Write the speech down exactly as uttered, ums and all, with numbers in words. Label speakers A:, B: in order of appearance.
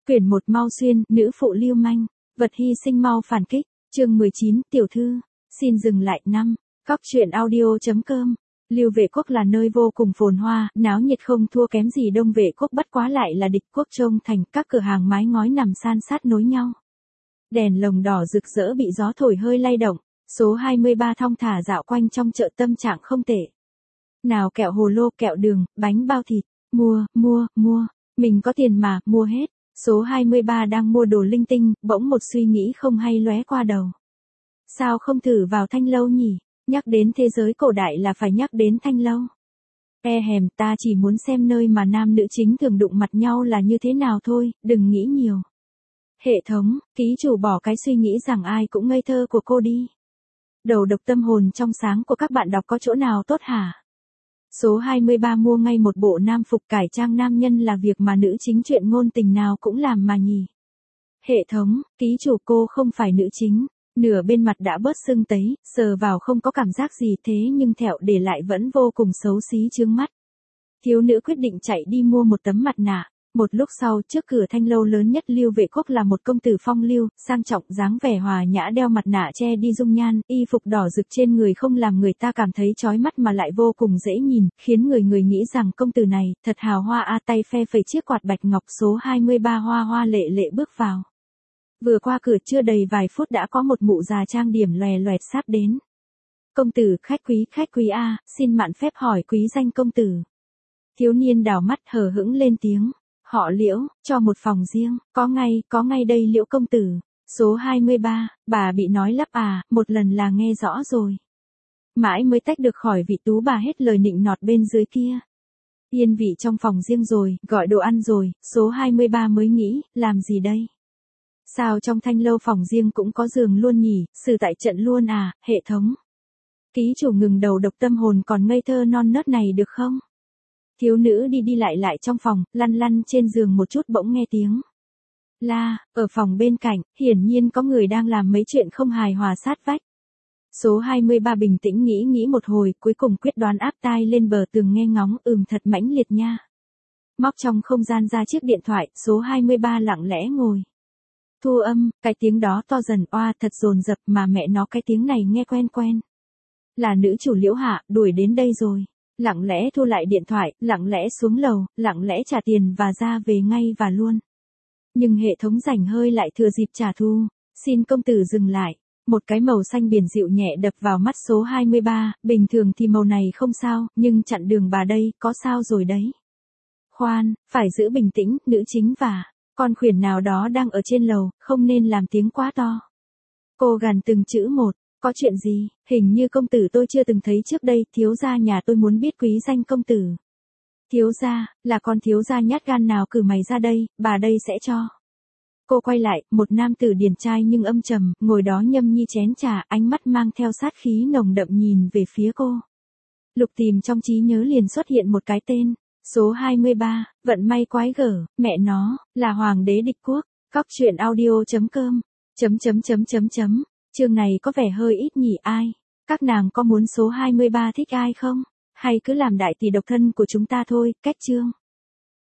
A: Quyển một Mau Xuyên, nữ phụ lưu manh, vật hy sinh mau phản kích, chương mười chín, tiểu thư, xin dừng lại năm, Góc truyện audio.com. Lưu Vệ Quốc là nơi vô cùng phồn hoa, náo nhiệt không thua kém gì Đông Vệ Quốc, bất quá lại là địch quốc trông thành, các cửa hàng mái ngói nằm san sát nối nhau. Đèn lồng đỏ rực rỡ bị gió thổi hơi lay động, số hai mươi ba thong thả dạo quanh trong chợ, tâm trạng không tệ. Nào kẹo hồ lô, kẹo đường, bánh bao thịt, mua, mua, mua, mình có tiền mà, mua hết. Số hai mươi ba đang mua đồ linh tinh, bỗng một suy nghĩ không hay lóe qua đầu. Sao không thử vào Thanh Lâu nhỉ? Nhắc đến thế giới cổ đại là phải nhắc đến Thanh Lâu. E hèm, ta chỉ muốn xem nơi mà nam nữ chính thường đụng mặt nhau là như thế nào thôi, đừng nghĩ nhiều. Hệ thống, ký chủ bỏ cái suy nghĩ rằng ai cũng ngây thơ của cô đi. Đầu độc tâm hồn trong sáng của các bạn đọc có chỗ nào tốt hả? Số hai mươi ba mua ngay một bộ nam phục cải trang nam nhân là việc mà nữ chính chuyện ngôn tình nào cũng làm mà nhỉ. Hệ thống, ký chủ cô không phải nữ chính, nửa bên mặt đã bớt sưng tấy, sờ vào không có cảm giác gì thế nhưng thẹo để lại vẫn vô cùng xấu xí chướng mắt. Thiếu nữ quyết định chạy đi mua một tấm mặt nạ. Một lúc sau, trước cửa Thanh Lâu lớn nhất Lưu Vệ Quốc là một công tử phong lưu, sang trọng, dáng vẻ hòa nhã, đeo mặt nạ che đi dung nhan, y phục đỏ rực trên người không làm người ta cảm thấy chói mắt mà lại vô cùng dễ nhìn, khiến người người nghĩ rằng công tử này thật hào hoa a. Tay phe phẩy chiếc quạt bạch ngọc, số hai mươi ba hoa hoa lệ lệ bước vào. Vừa qua cửa chưa đầy vài phút đã có một mụ già trang điểm lòe loẹt sắp đến. Công tử, khách quý, khách quý a, xin mạn phép hỏi quý danh công tử. Thiếu niên đảo mắt hờ hững lên tiếng. Họ Liễu, cho một phòng riêng, có ngay, có ngay đây Liễu công tử. Số hai mươi ba, bà bị nói lắp à, một lần là nghe rõ rồi. Mãi mới tách được khỏi vị tú bà hết lời nịnh nọt bên dưới kia. Yên vị trong phòng riêng rồi, gọi đồ ăn rồi, số hai mươi ba mới nghĩ, làm gì đây? Sao trong Thanh Lâu phòng riêng cũng có giường luôn nhỉ, xử tại trận luôn à, hệ thống. Ký chủ ngừng đầu độc tâm hồn còn ngây thơ non nớt này được không? Thiếu nữ đi đi lại lại trong phòng, lăn lăn trên giường một chút bỗng nghe tiếng. La, ở phòng bên cạnh, hiển nhiên có người đang làm mấy chuyện không hài hòa sát vách. Số hai mươi ba bình tĩnh nghĩ nghĩ một hồi, cuối cùng quyết đoán áp tai lên bờ tường nghe ngóng, ừm thật mãnh liệt nha. Móc trong không gian ra chiếc điện thoại, số hai mươi ba lặng lẽ ngồi. Thu âm, cái tiếng đó to dần, oa thật dồn dập mà mẹ nó cái tiếng này nghe quen quen. Là nữ chủ Liễu hạ, đuổi đến đây rồi. Lặng lẽ thu lại điện thoại, lặng lẽ xuống lầu, lặng lẽ trả tiền và ra về ngay và luôn. Nhưng hệ thống rảnh hơi lại thừa dịp trả thù. Xin công tử dừng lại. Một cái màu xanh biển dịu nhẹ đập vào mắt số hai mươi ba, bình thường thì màu này không sao, nhưng chặn đường bà đây, có sao rồi đấy. Khoan, phải giữ bình tĩnh, nữ chính và con khuyển nào đó đang ở trên lầu, không nên làm tiếng quá to. Cô gằn từng chữ một. Có chuyện gì, hình như công tử tôi chưa từng thấy trước đây, thiếu gia nhà tôi muốn biết quý danh công tử. Thiếu gia, là con thiếu gia nhát gan nào cử mày ra đây, bà đây sẽ cho. Cô quay lại, một nam tử điển trai nhưng âm trầm, ngồi đó nhâm nhi chén trà, ánh mắt mang theo sát khí nồng đậm nhìn về phía cô. Lục tìm trong trí nhớ liền xuất hiện một cái tên, số hai mươi ba, vận may quái gở, mẹ nó, là hoàng đế địch quốc, Góc truyện audio.com, chấm chấm chấm chấm chấm. Chương này có vẻ hơi ít nhỉ ai? Các nàng có muốn số hai mươi ba thích ai không? Hay cứ làm đại tỷ độc thân của chúng ta thôi, cách chương.